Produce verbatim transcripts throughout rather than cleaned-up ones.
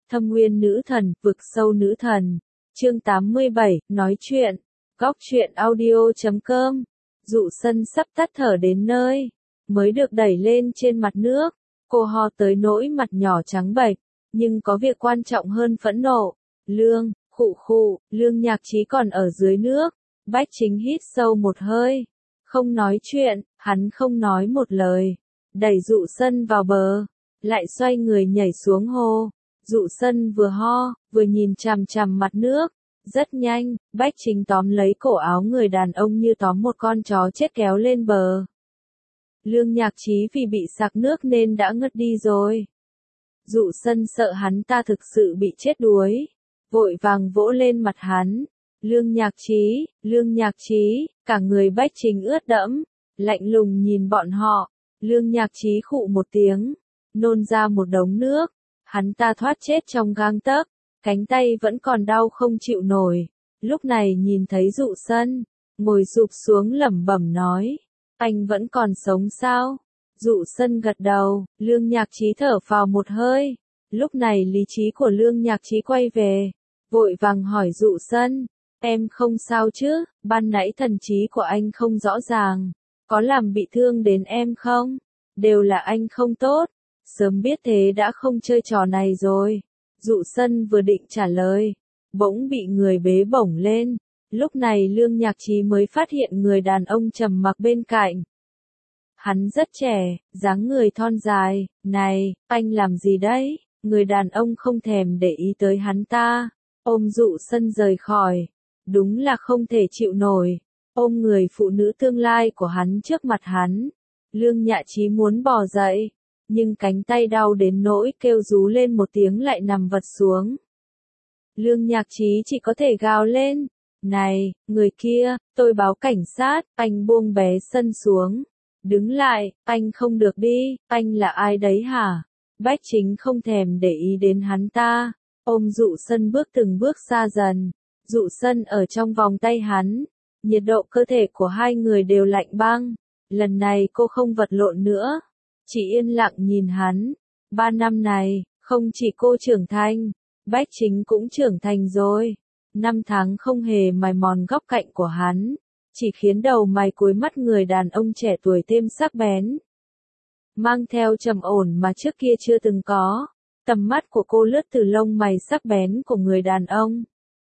Thâm Uyên nữ thần, vực sâu nữ thần. Chương tám mươi bảy, nói chuyện. Góc chuyện audio chấm com. Dụ Sân sắp tắt thở đến nơi, mới được đẩy lên trên mặt nước. Cô ho tới nỗi mặt nhỏ trắng bệch, nhưng có việc quan trọng hơn phẫn nộ. Lương, khụ khụ, Lương Nhạc Trí còn ở dưới nước. Bách Chính hít sâu một hơi. Không nói chuyện, hắn không nói một lời. Đẩy Dụ Sân vào bờ, lại xoay người nhảy xuống hồ. Dụ Sân vừa ho, vừa nhìn chằm chằm mặt nước. Rất nhanh, Bách Chính tóm lấy cổ áo người đàn ông như tóm một con chó chết kéo lên bờ. Lương Nhạc Trí vì bị sặc nước nên đã ngất đi rồi. Dụ Sân sợ hắn ta thực sự bị chết đuối, vội vàng vỗ lên mặt hắn. Lương Nhạc Trí, Lương Nhạc Trí, cả người Bách Chính ướt đẫm, lạnh lùng nhìn bọn họ. Lương Nhạc Trí khụ một tiếng, nôn ra một đống nước. Hắn ta thoát chết trong gang tấc, cánh tay vẫn còn đau không chịu nổi. Lúc này nhìn thấy Dụ Sân, ngồi sụp xuống lẩm bẩm nói, anh vẫn còn sống sao? Dụ Sân gật đầu, Lương Nhạc Trí thở phào một hơi. Lúc này lý trí của Lương Nhạc Trí quay về, vội vàng hỏi Dụ Sân, em không sao chứ? Ban nãy thần trí của anh không rõ ràng, có làm bị thương đến em không? Đều là anh không tốt, sớm biết thế đã không chơi trò này rồi. Dụ Sân vừa định trả lời, bỗng bị người bế bổng lên. Lúc này Lương Nhạc Trí mới phát hiện người đàn ông trầm mặc bên cạnh. Hắn rất trẻ, dáng người thon dài. Này, anh làm gì đấy? Người đàn ông không thèm để ý tới hắn ta, ôm Dụ Sân rời khỏi. Đúng là không thể chịu nổi, ôm người phụ nữ tương lai của hắn trước mặt hắn. Lương Nhạc Trí muốn bò dậy, nhưng cánh tay đau đến nỗi kêu rú lên một tiếng lại nằm vật xuống. Lương Nhạc Trí chỉ có thể gào lên, này, người kia, tôi báo cảnh sát. Anh buông bé Sân xuống, đứng lại, anh không được đi. Anh là ai đấy hả? Bách Chính không thèm để ý đến hắn ta, ôm Dụ Sân bước từng bước xa dần. Dụ Sân ở trong vòng tay hắn, nhiệt độ cơ thể của hai người đều lạnh băng. Lần này cô không vật lộn nữa, chỉ yên lặng nhìn hắn. Ba năm này, không chỉ cô trưởng thành, Bách Chính cũng trưởng thành rồi. Năm tháng không hề mài mòn góc cạnh của hắn, chỉ khiến đầu mày cuối mắt người đàn ông trẻ tuổi thêm sắc bén, mang theo trầm ổn mà trước kia chưa từng có. Tầm mắt của cô lướt từ lông mày sắc bén của người đàn ông,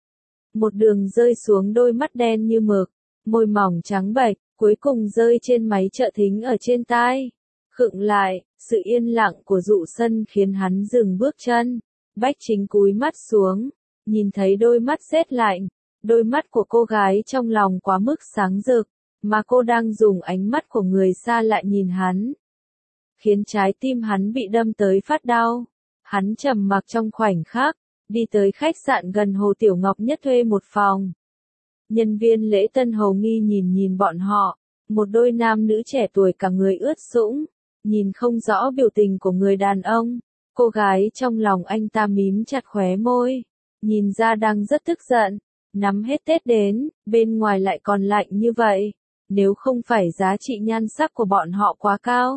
một đường rơi xuống đôi mắt đen như mực, môi mỏng trắng bệch, cuối cùng rơi trên máy trợ thính ở trên tai. Khựng lại, sự yên lặng của Dụ Sân khiến hắn dừng bước chân. Bách Chính cúi mắt xuống, nhìn thấy đôi mắt rét lạnh, đôi mắt của cô gái trong lòng quá mức sáng rực, mà cô đang dùng ánh mắt của người xa lại nhìn hắn, khiến trái tim hắn bị đâm tới phát đau. Hắn trầm mặc trong khoảnh khắc, đi tới khách sạn gần Hồ Tiểu Ngọc Nhất thuê một phòng. Nhân viên lễ tân hầu nghi nhìn nhìn bọn họ, một đôi nam nữ trẻ tuổi cả người ướt sũng, nhìn không rõ biểu tình của người đàn ông. Cô gái trong lòng anh ta mím chặt khóe môi, nhìn ra đang rất tức giận. Nắm hết Tết đến, bên ngoài lại còn lạnh như vậy, nếu không phải giá trị nhan sắc của bọn họ quá cao.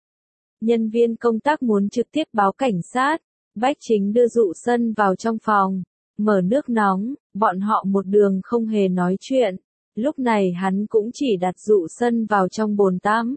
Nhân viên công tác muốn trực tiếp báo cảnh sát. Bách Chính đưa Dụ Sân vào trong phòng, mở nước nóng, bọn họ một đường không hề nói chuyện. Lúc này hắn cũng chỉ đặt Dụ Sân vào trong bồn tắm,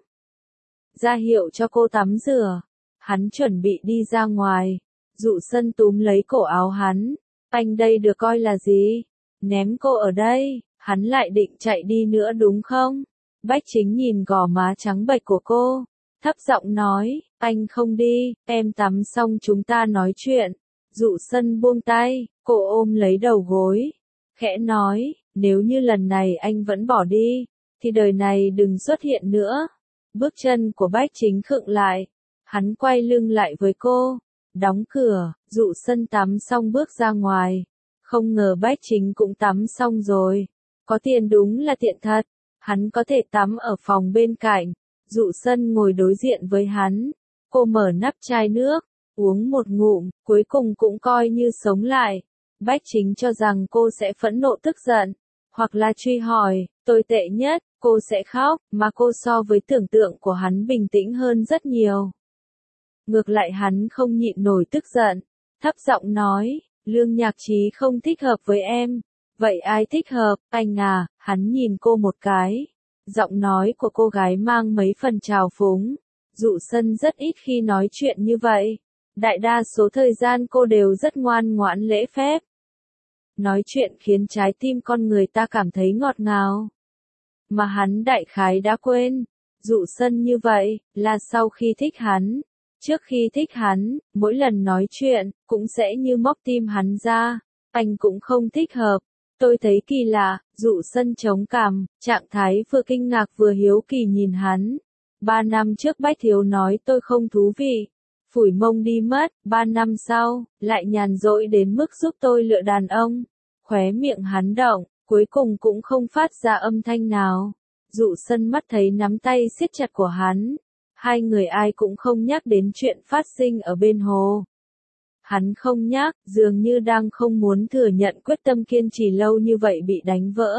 ra hiệu cho cô tắm rửa. Hắn chuẩn bị đi ra ngoài, Dụ Sân túm lấy cổ áo hắn, anh đây được coi là gì? Ném cô ở đây, hắn lại định chạy đi nữa đúng không? Bách Chính nhìn gò má trắng bệch của cô, thấp giọng nói, anh không đi, em tắm xong chúng ta nói chuyện. Dụ Sân buông tay, cô ôm lấy đầu gối, khẽ nói, nếu như lần này anh vẫn bỏ đi, thì đời này đừng xuất hiện nữa. Bước chân của Bách Chính khựng lại, hắn quay lưng lại với cô, đóng cửa. Dụ Sân tắm xong bước ra ngoài, không ngờ Bách Chính cũng tắm xong rồi. Có tiền đúng là tiện thật, hắn có thể tắm ở phòng bên cạnh. Dụ Sân ngồi đối diện với hắn, cô mở nắp chai nước, uống một ngụm, cuối cùng cũng coi như sống lại. Bách Chính cho rằng cô sẽ phẫn nộ tức giận, hoặc là truy hỏi. Tồi tệ nhất, cô sẽ khóc, mà cô so với tưởng tượng của hắn bình tĩnh hơn rất nhiều. Ngược lại hắn không nhịn nổi tức giận, thấp giọng nói, Lương Nhạc Trí không thích hợp với em. Vậy ai thích hợp, anh à? Hắn nhìn cô một cái. Giọng nói của cô gái mang mấy phần trào phúng. Dụ Sân rất ít khi nói chuyện như vậy. Đại đa số thời gian cô đều rất ngoan ngoãn lễ phép. Nói chuyện khiến trái tim con người ta cảm thấy ngọt ngào. Mà hắn đại khái đã quên. Dụ Sân như vậy, là sau khi thích hắn. Trước khi thích hắn, mỗi lần nói chuyện, cũng sẽ như móc tim hắn ra. Anh cũng không thích hợp. Tôi thấy kỳ lạ, Dụ Sân chống cằm, trạng thái vừa kinh ngạc vừa hiếu kỳ nhìn hắn. Ba năm trước Bách Thiếu nói tôi không thú vị. Phủi mông đi mất, ba năm sau, lại nhàn rỗi đến mức giúp tôi lựa đàn ông. Khóe miệng hắn động, cuối cùng cũng không phát ra âm thanh nào. Dụ Sân mắt thấy nắm tay siết chặt của hắn. Hai người ai cũng không nhắc đến chuyện phát sinh ở bên hồ. Hắn không nhắc, dường như đang không muốn thừa nhận quyết tâm kiên trì lâu như vậy bị đánh vỡ.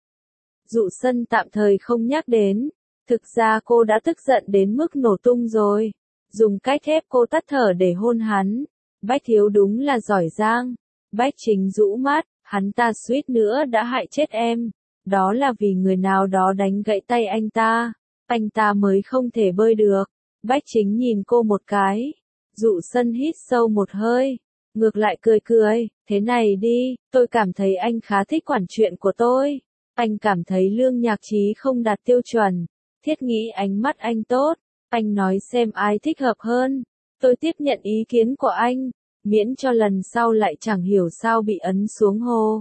Dụ Sân tạm thời không nhắc đến. Thực ra cô đã tức giận đến mức nổ tung rồi. Dùng cách ép cô tắt thở để hôn hắn. Bách Thiếu đúng là giỏi giang. Bách Chính rũ mắt, hắn ta suýt nữa đã hại chết em. Đó là vì người nào đó đánh gãy tay anh ta. Anh ta mới không thể bơi được. Bách Chính nhìn cô một cái. Dụ Sân hít sâu một hơi. Ngược lại cười cười, thế này đi, tôi cảm thấy anh khá thích quản chuyện của tôi. Anh cảm thấy Lương Nhạc Trí không đạt tiêu chuẩn. Thiết nghĩ ánh mắt anh tốt. Anh nói xem ai thích hợp hơn. Tôi tiếp nhận ý kiến của anh. Miễn cho lần sau lại chẳng hiểu sao bị ấn xuống hồ.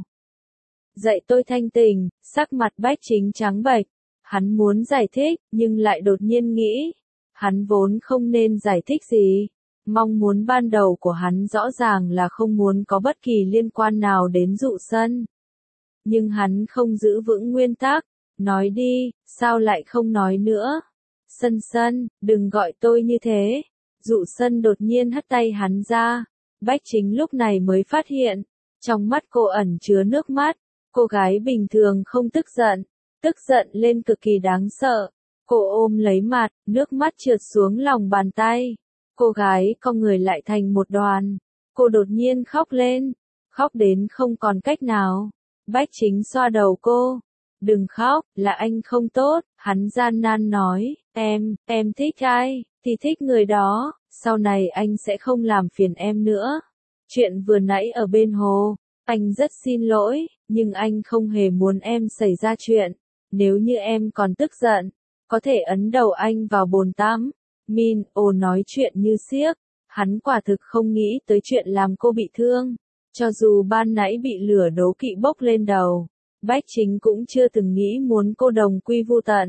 Dạy tôi thanh tình, sắc mặt Bách Chính trắng bệch. Hắn muốn giải thích, nhưng lại đột nhiên nghĩ. Hắn vốn không nên giải thích gì. Mong muốn ban đầu của hắn rõ ràng là không muốn có bất kỳ liên quan nào đến Dụ Sân. Nhưng hắn không giữ vững nguyên tắc. Nói đi, sao lại không nói nữa? Sân Sân, đừng gọi tôi như thế. Dụ Sân đột nhiên hất tay hắn ra. Bách Chính lúc này mới phát hiện. Trong mắt cô ẩn chứa nước mắt. Cô gái bình thường không tức giận. Tức giận lên cực kỳ đáng sợ. Cô ôm lấy mặt, nước mắt trượt xuống lòng bàn tay. Cô gái cong người lại thành một đoàn. Cô đột nhiên khóc lên. Khóc đến không còn cách nào. Bách Chính xoa đầu cô. Đừng khóc, là anh không tốt. Hắn gian nan nói, em, em thích ai, thì thích người đó. Sau này anh sẽ không làm phiền em nữa. Chuyện vừa nãy ở bên hồ. Anh rất xin lỗi, nhưng anh không hề muốn em xảy ra chuyện. Nếu như em còn tức giận, có thể ấn đầu anh vào bồn tắm. Min, ồ nói chuyện như xiếc. Hắn quả thực không nghĩ tới chuyện làm cô bị thương. Cho dù ban nãy bị lửa đố kỵ bốc lên đầu. Bách Chính cũng chưa từng nghĩ muốn cô đồng quy vu tận.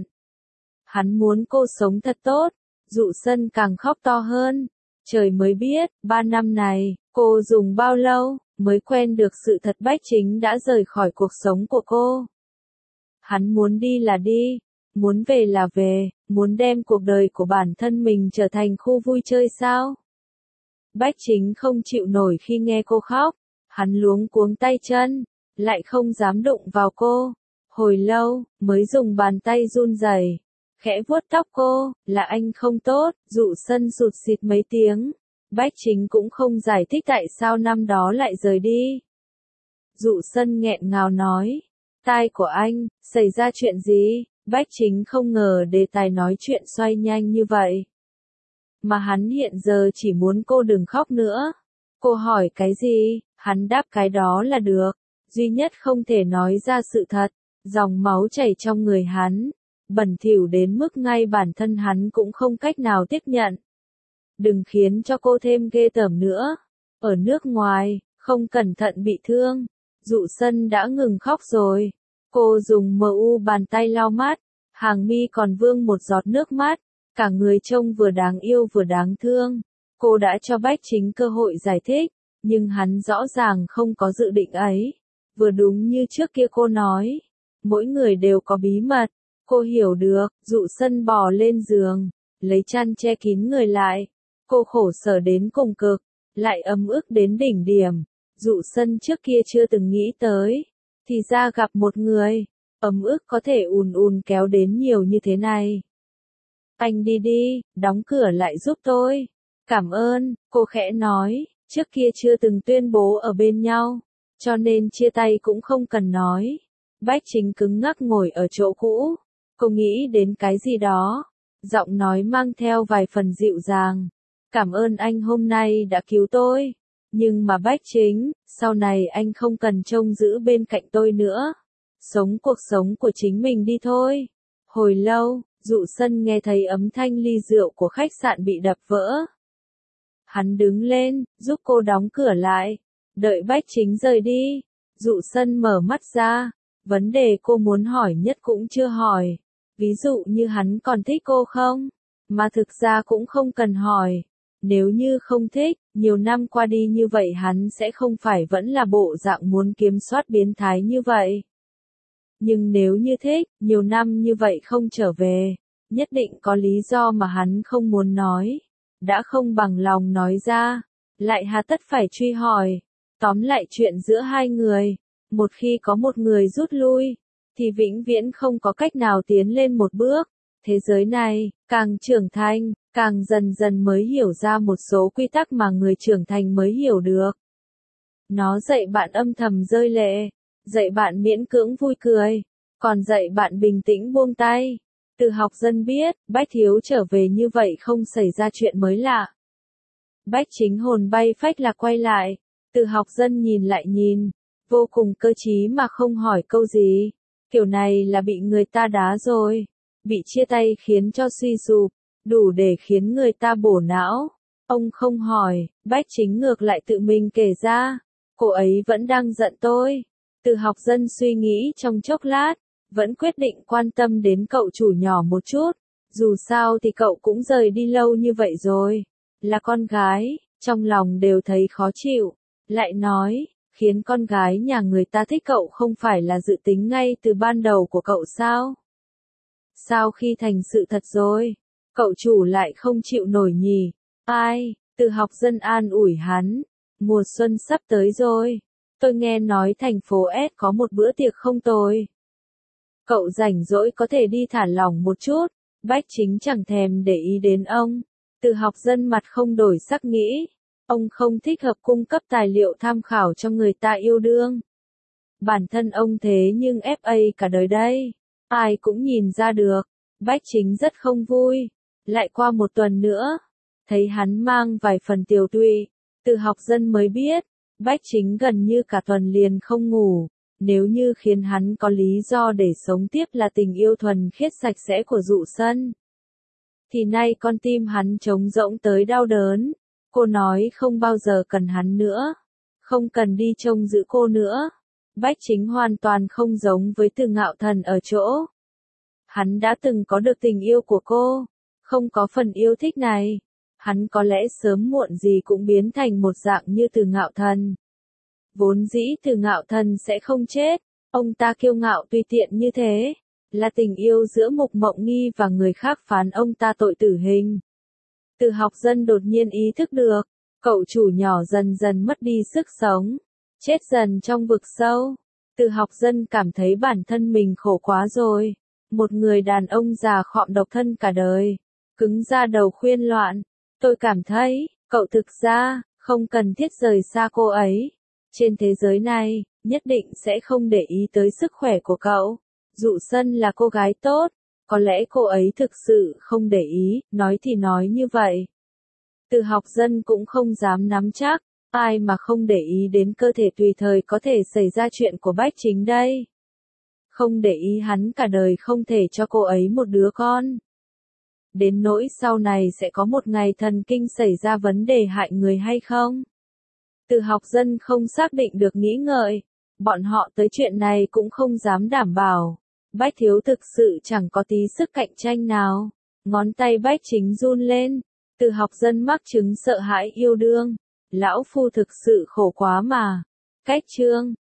Hắn muốn cô sống thật tốt. Dụ Sân càng khóc to hơn. Trời mới biết, ba năm này, cô dùng bao lâu, mới quen được sự thật Bách Chính đã rời khỏi cuộc sống của cô. Hắn muốn đi là đi, muốn về là về, muốn đem cuộc đời của bản thân mình trở thành khu vui chơi sao? Bách Chính không chịu nổi khi nghe cô khóc. Hắn luống cuống tay chân, lại không dám đụng vào cô. Hồi lâu, mới dùng bàn tay run rẩy, khẽ vuốt tóc cô, là anh không tốt. Dụ Sân sụt sịt mấy tiếng. Bách Chính cũng không giải thích tại sao năm đó lại rời đi. Dụ Sân nghẹn ngào nói, tai của anh, xảy ra chuyện gì? Bách Chính không ngờ đề tài nói chuyện xoay nhanh như vậy. Mà hắn hiện giờ chỉ muốn cô đừng khóc nữa. Cô hỏi cái gì, hắn đáp cái đó là được. Duy nhất không thể nói ra sự thật. Dòng máu chảy trong người hắn. Bẩn thỉu đến mức ngay bản thân hắn cũng không cách nào tiếp nhận. Đừng khiến cho cô thêm ghê tởm nữa. Ở nước ngoài, không cẩn thận bị thương. Dụ Sân đã ngừng khóc rồi. Cô dùng mờ u bàn tay lau mắt. Hàng mi còn vương một giọt nước mắt. Cả người trông vừa đáng yêu vừa đáng thương. Cô đã cho Bách Chính cơ hội giải thích. Nhưng hắn rõ ràng không có dự định ấy. Vừa đúng như trước kia cô nói. Mỗi người đều có bí mật. Cô hiểu được. Dụ Sân bò lên giường. Lấy chăn che kín người lại. Cô khổ sở đến cùng cực. Lại ấm ức đến đỉnh điểm. Dụ Sân trước kia chưa từng nghĩ tới. Thì ra gặp một người. Ấm ức có thể ùn ùn kéo đến nhiều như thế này. Anh đi đi, đóng cửa lại giúp tôi. Cảm ơn, cô khẽ nói. Trước kia chưa từng tuyên bố ở bên nhau, cho nên chia tay cũng không cần nói. Bách Chính cứng ngắc ngồi ở chỗ cũ, cô nghĩ đến cái gì đó, giọng nói mang theo vài phần dịu dàng. Cảm ơn anh hôm nay đã cứu tôi, nhưng mà Bách Chính, sau này anh không cần trông giữ bên cạnh tôi nữa. Sống cuộc sống của chính mình đi thôi. Hồi lâu, Dụ Sân nghe thấy âm thanh ly rượu của khách sạn bị đập vỡ. Hắn đứng lên, giúp cô đóng cửa lại. Đợi Bách Chính rời đi, Dụ Sân mở mắt ra. Vấn đề cô muốn hỏi nhất cũng chưa hỏi. Ví dụ như hắn còn thích cô không? Mà thực ra cũng không cần hỏi. Nếu như không thích, nhiều năm qua đi như vậy hắn sẽ không phải vẫn là bộ dạng muốn kiểm soát biến thái như vậy. Nhưng nếu như thích, nhiều năm như vậy không trở về, nhất định có lý do mà hắn không muốn nói. Đã không bằng lòng nói ra, lại hà tất phải truy hỏi. Tóm lại chuyện giữa hai người, một khi có một người rút lui, thì vĩnh viễn không có cách nào tiến lên một bước. Thế giới này, càng trưởng thành, càng dần dần mới hiểu ra một số quy tắc mà người trưởng thành mới hiểu được. Nó dạy bạn âm thầm rơi lệ, dạy bạn miễn cưỡng vui cười, còn dạy bạn bình tĩnh buông tay. Từ Học Dân biết, Bách Thiếu trở về như vậy không xảy ra chuyện mới lạ. Bách Chính hồn bay phách lạc quay lại, Từ Học Dân nhìn lại nhìn, vô cùng cơ trí mà không hỏi câu gì. Kiểu này là bị người ta đá rồi, bị chia tay khiến cho suy sụp, đủ để khiến người ta bổ não. Ông không hỏi, Bách Chính ngược lại tự mình kể ra, cô ấy vẫn đang giận tôi. Từ Học Dân suy nghĩ trong chốc lát, vẫn quyết định quan tâm đến cậu chủ nhỏ một chút. Dù sao thì cậu cũng rời đi lâu như vậy rồi, là con gái, trong lòng đều thấy khó chịu. Lại nói, khiến con gái nhà người ta thích cậu không phải là dự tính ngay từ ban đầu của cậu sao? Sao khi thành sự thật rồi, cậu chủ lại không chịu nổi nhỉ? Ai? Từ Học Dân an ủi hắn, mùa xuân sắp tới rồi, tôi nghe nói thành phố S có một bữa tiệc không tồi. Cậu rảnh rỗi có thể đi thả lỏng một chút. Bách Chính chẳng thèm để ý đến ông. Từ Học Dân mặt không đổi sắc nghĩ, ông không thích hợp cung cấp tài liệu tham khảo cho người ta yêu đương. Bản thân ông thế nhưng ép a cả đời đây, ai cũng nhìn ra được. Bách Chính rất không vui. Lại qua một tuần nữa, thấy hắn mang vài phần tiều tụy, Từ Học Dân mới biết, Bách Chính gần như cả tuần liền không ngủ. Nếu như khiến hắn có lý do để sống tiếp là tình yêu thuần khiết sạch sẽ của Dụ Sân, thì nay con tim hắn trống rỗng tới đau đớn. Cô nói không bao giờ cần hắn nữa, không cần đi trông giữ cô nữa. Bách Chính hoàn toàn không giống với Từ Ngạo Thần ở chỗ. Hắn đã từng có được tình yêu của cô, không có phần yêu thích này. Hắn có lẽ sớm muộn gì cũng biến thành một dạng như Từ Ngạo Thần. Vốn dĩ Từ Ngạo Thần sẽ không chết, ông ta kiêu ngạo tùy tiện như thế, là tình yêu giữa Mục Mộng Nghi và người khác phán ông ta tội tử hình. Từ Học Dân đột nhiên ý thức được, cậu chủ nhỏ dần dần mất đi sức sống, chết dần trong vực sâu. Từ Học Dân cảm thấy bản thân mình khổ quá rồi, một người đàn ông già khọm độc thân cả đời, cứng ra đầu khuyên loạn. Tôi cảm thấy, cậu thực ra, không cần thiết rời xa cô ấy. Trên thế giới này, nhất định sẽ không để ý tới sức khỏe của cậu. Dụ Sân là cô gái tốt, có lẽ cô ấy thực sự không để ý, nói thì nói như vậy. Từ Học Dân cũng không dám nắm chắc, ai mà không để ý đến cơ thể tùy thời có thể xảy ra chuyện của Bách Chính đây. Không để ý hắn cả đời không thể cho cô ấy một đứa con. Đến nỗi sau này sẽ có một ngày thần kinh xảy ra vấn đề hại người hay không? Từ Học Dân không xác định được nghĩ ngợi, bọn họ tới chuyện này cũng không dám đảm bảo. Bách Thiếu thực sự chẳng có tí sức cạnh tranh nào. Ngón tay Bách Chính run lên, Từ Học Dân mắc chứng sợ hãi yêu đương. Lão phu thực sự khổ quá mà. Cách chương